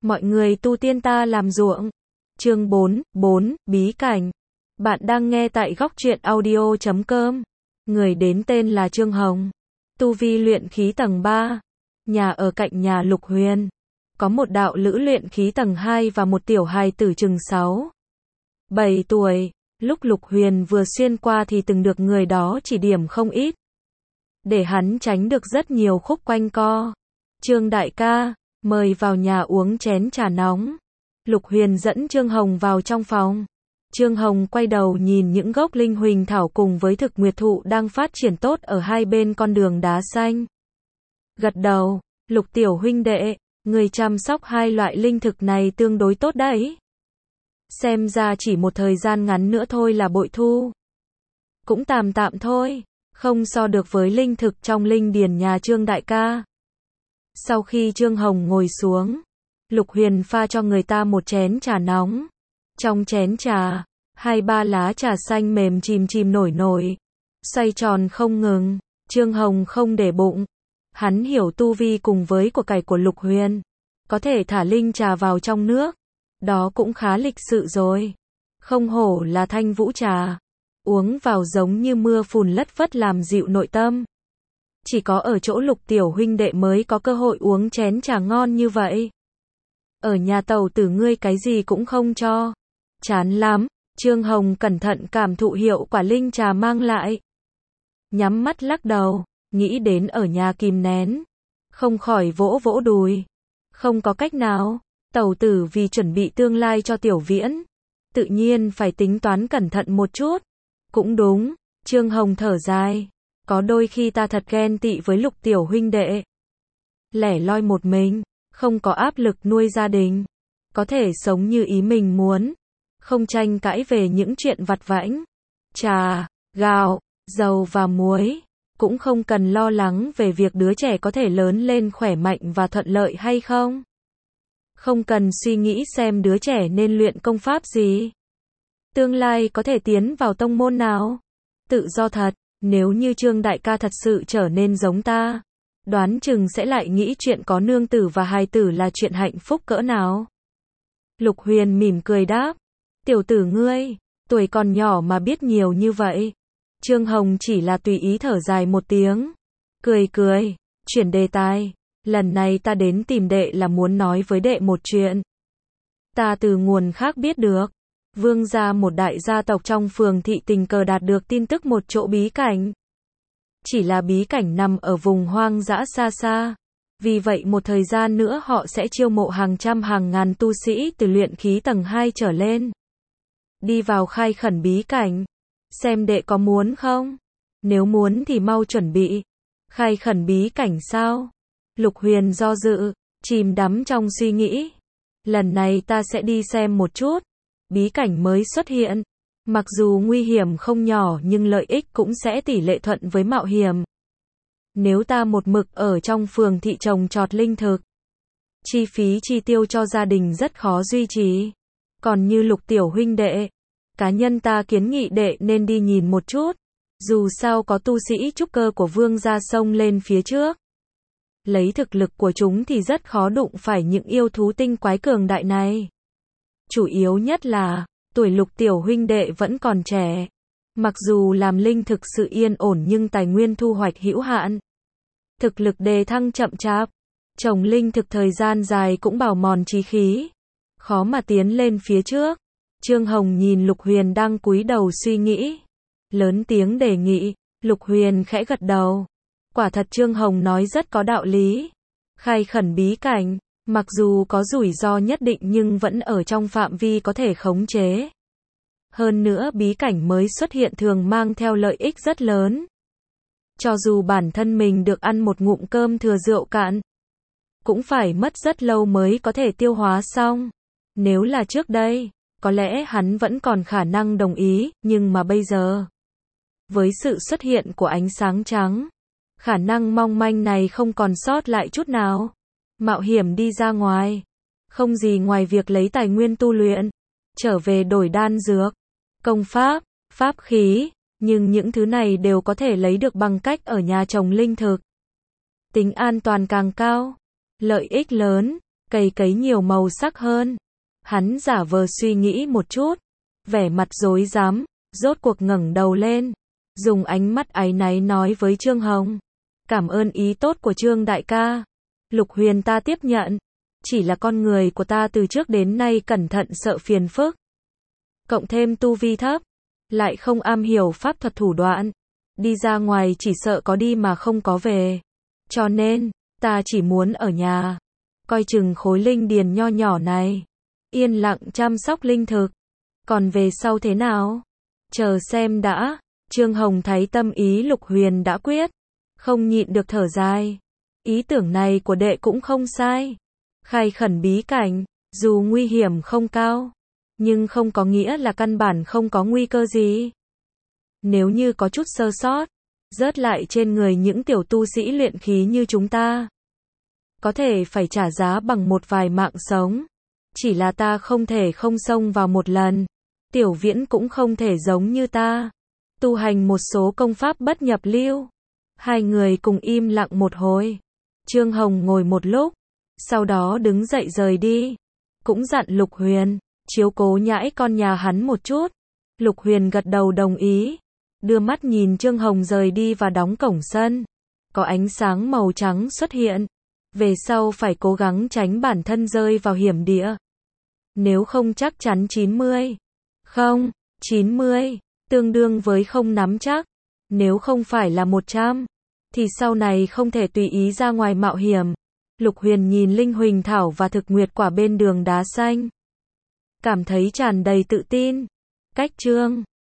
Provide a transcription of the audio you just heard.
Mọi người tu tiên ta làm ruộng. Chương 4, Bí cảnh. Bạn đang nghe tại góc truyện audio.com. Người đến tên là Trương Hồng. Tu vi luyện khí tầng 3. Nhà ở cạnh nhà Lục Huyền. Có một đạo lữ luyện khí tầng 2 và một tiểu hài tử chừng 7 tuổi. Lúc Lục Huyền vừa xuyên qua thì từng được người đó chỉ điểm không ít, để hắn tránh được rất nhiều khúc quanh co. Trương đại ca, mời vào nhà uống chén trà nóng. Lục Huyền dẫn Trương Hồng vào trong phòng. Trương Hồng quay đầu nhìn những gốc linh huỳnh thảo cùng với thực nguyệt thụ đang phát triển tốt ở hai bên con đường đá xanh. Gật đầu, Lục tiểu huynh đệ, người chăm sóc hai loại linh thực này tương đối tốt đấy. Xem ra chỉ một thời gian ngắn nữa thôi là bội thu. Cũng tạm tạm thôi, không so được với linh thực trong linh điền nhà Trương đại ca. Sau khi Trương Hồng ngồi xuống, Lục Huyền pha cho người ta một chén trà nóng. Trong chén trà, 2-3 lá trà xanh mềm chìm chìm nổi nổi, xoay tròn không ngừng. Trương Hồng không để bụng. Hắn hiểu tu vi cùng với của cải của Lục Huyền, có thể thả linh trà vào trong nước. Đó cũng khá lịch sự rồi. Không hổ là Thanh Vũ trà. Uống vào giống như mưa phùn lất phất làm dịu nội tâm. Chỉ có ở chỗ Lục tiểu huynh đệ mới có cơ hội uống chén trà ngon như vậy. Ở nhà tàu tử ngươi cái gì cũng không cho. Chán lắm. Trương Hồng cẩn thận cảm thụ hiệu quả linh trà mang lại. Nhắm mắt lắc đầu, nghĩ đến ở nhà kìm nén. Không khỏi vỗ vỗ đùi. Không có cách nào. Tàu tử vì chuẩn bị tương lai cho Tiểu Viễn, tự nhiên phải tính toán cẩn thận một chút. Cũng đúng, Trương Hồng thở dài. Có đôi khi ta thật ghen tị với Lục tiểu huynh đệ. Lẻ loi một mình, không có áp lực nuôi gia đình. Có thể sống như ý mình muốn. Không tranh cãi về những chuyện vặt vãnh. Trà, gạo, dầu và muối. Cũng không cần lo lắng về việc đứa trẻ có thể lớn lên khỏe mạnh và thuận lợi hay không. Không cần suy nghĩ xem đứa trẻ nên luyện công pháp gì. Tương lai có thể tiến vào tông môn nào. Tự do thật, nếu như Trương đại ca thật sự trở nên giống ta, đoán chừng sẽ lại nghĩ chuyện có nương tử và hài tử là chuyện hạnh phúc cỡ nào. Lục Huyền mỉm cười đáp. Tiểu tử ngươi, tuổi còn nhỏ mà biết nhiều như vậy. Trương Hồng chỉ là tùy ý thở dài một tiếng. Cười, chuyển đề tài. Lần này ta đến tìm đệ là muốn nói với đệ một chuyện. Ta từ nguồn khác biết được, Vương gia một đại gia tộc trong phường thị tình cờ đạt được tin tức một chỗ bí cảnh. Chỉ là bí cảnh nằm ở vùng hoang dã xa xa. Vì vậy một thời gian nữa họ sẽ chiêu mộ hàng trăm hàng ngàn tu sĩ từ luyện khí tầng 2 trở lên. Đi vào khai khẩn bí cảnh. Xem đệ có muốn không? Nếu muốn thì mau chuẩn bị. Khai khẩn bí cảnh sao? Lục Huyền do dự, chìm đắm trong suy nghĩ. Lần này ta sẽ đi xem một chút. Bí cảnh mới xuất hiện. Mặc dù nguy hiểm không nhỏ nhưng lợi ích cũng sẽ tỷ lệ thuận với mạo hiểm. Nếu ta một mực ở trong phường thị trồng trọt linh thực, chi phí chi tiêu cho gia đình rất khó duy trì. Còn như Lục tiểu huynh đệ, cá nhân ta kiến nghị đệ nên đi nhìn một chút. Dù sao có tu sĩ trúc cơ của Vương gia xông lên phía trước. Lấy thực lực của chúng thì rất khó đụng phải những yêu thú tinh quái cường đại này. Chủ yếu nhất là, tuổi Lục tiểu huynh đệ vẫn còn trẻ. Mặc dù làm linh thực sự yên ổn nhưng tài nguyên thu hoạch hữu hạn. Thực lực đề thăng chậm chạp. Trồng linh thực thời gian dài cũng bào mòn chí khí. Khó mà tiến lên phía trước. Trương Hồng nhìn Lục Huyền đang cúi đầu suy nghĩ. Lớn tiếng đề nghị. Lục Huyền khẽ gật đầu. Quả thật Trương Hồng nói rất có đạo lý. Khai khẩn bí cảnh, mặc dù có rủi ro nhất định nhưng vẫn ở trong phạm vi có thể khống chế. Hơn nữa bí cảnh mới xuất hiện thường mang theo lợi ích rất lớn. Cho dù bản thân mình được ăn một ngụm cơm thừa rượu cạn, cũng phải mất rất lâu mới có thể tiêu hóa xong. Nếu là trước đây, có lẽ hắn vẫn còn khả năng đồng ý, nhưng mà bây giờ, với sự xuất hiện của ánh sáng trắng, khả năng mong manh này không còn sót lại chút nào. Mạo hiểm đi ra ngoài, không gì ngoài việc lấy tài nguyên tu luyện, trở về đổi đan dược, công pháp, pháp khí, nhưng những thứ này đều có thể lấy được bằng cách ở nhà trồng linh thực. Tính an toàn càng cao, lợi ích lớn, Cây cấy nhiều màu sắc hơn. Hắn giả vờ suy nghĩ một chút, vẻ mặt rối rắm, rốt cuộc ngẩng đầu lên, dùng ánh mắt áy náy nói với Trương Hồng. Cảm ơn ý tốt của Trương đại ca. Lục Huyền ta tiếp nhận. Chỉ là con người của ta từ trước đến nay cẩn thận sợ phiền phức. Cộng thêm tu vi thấp, lại không am hiểu pháp thuật thủ đoạn. Đi ra ngoài chỉ sợ có đi mà không có về. Cho nên, ta chỉ muốn ở nhà, coi chừng khối linh điền nho nhỏ này, yên lặng chăm sóc linh thực. Còn về sau thế nào? Chờ xem đã. Trương Hồng thấy tâm ý Lục Huyền đã quyết, không nhịn được thở dài. Ý tưởng này của đệ cũng không sai. Khai khẩn bí cảnh, dù nguy hiểm không cao, nhưng không có nghĩa là căn bản không có nguy cơ gì. Nếu như có chút sơ sót, rớt lại trên người những tiểu tu sĩ luyện khí như chúng ta, có thể phải trả giá bằng một vài mạng sống. Chỉ là ta không thể không xông vào một lần. Tiểu Viễn cũng không thể giống như ta, tu hành một số công pháp bất nhập lưu. Hai người cùng im lặng một hồi. Trương Hồng ngồi một lúc, sau đó đứng dậy rời đi. Cũng dặn Lục Huyền, chiếu cố nhãi con nhà hắn một chút. Lục Huyền gật đầu đồng ý, đưa mắt nhìn Trương Hồng rời đi và đóng cổng sân. Có ánh sáng màu trắng xuất hiện. Về sau phải cố gắng tránh bản thân rơi vào hiểm địa. Nếu không chắc chắn 90. Không, 90, tương đương với không nắm chắc. Nếu không phải là 100, thì sau này không thể tùy ý ra ngoài mạo hiểm. Lục Huyền nhìn linh huỳnh thảo và thực nguyệt quả bên đường đá xanh, cảm thấy tràn đầy tự tin. Cách Trương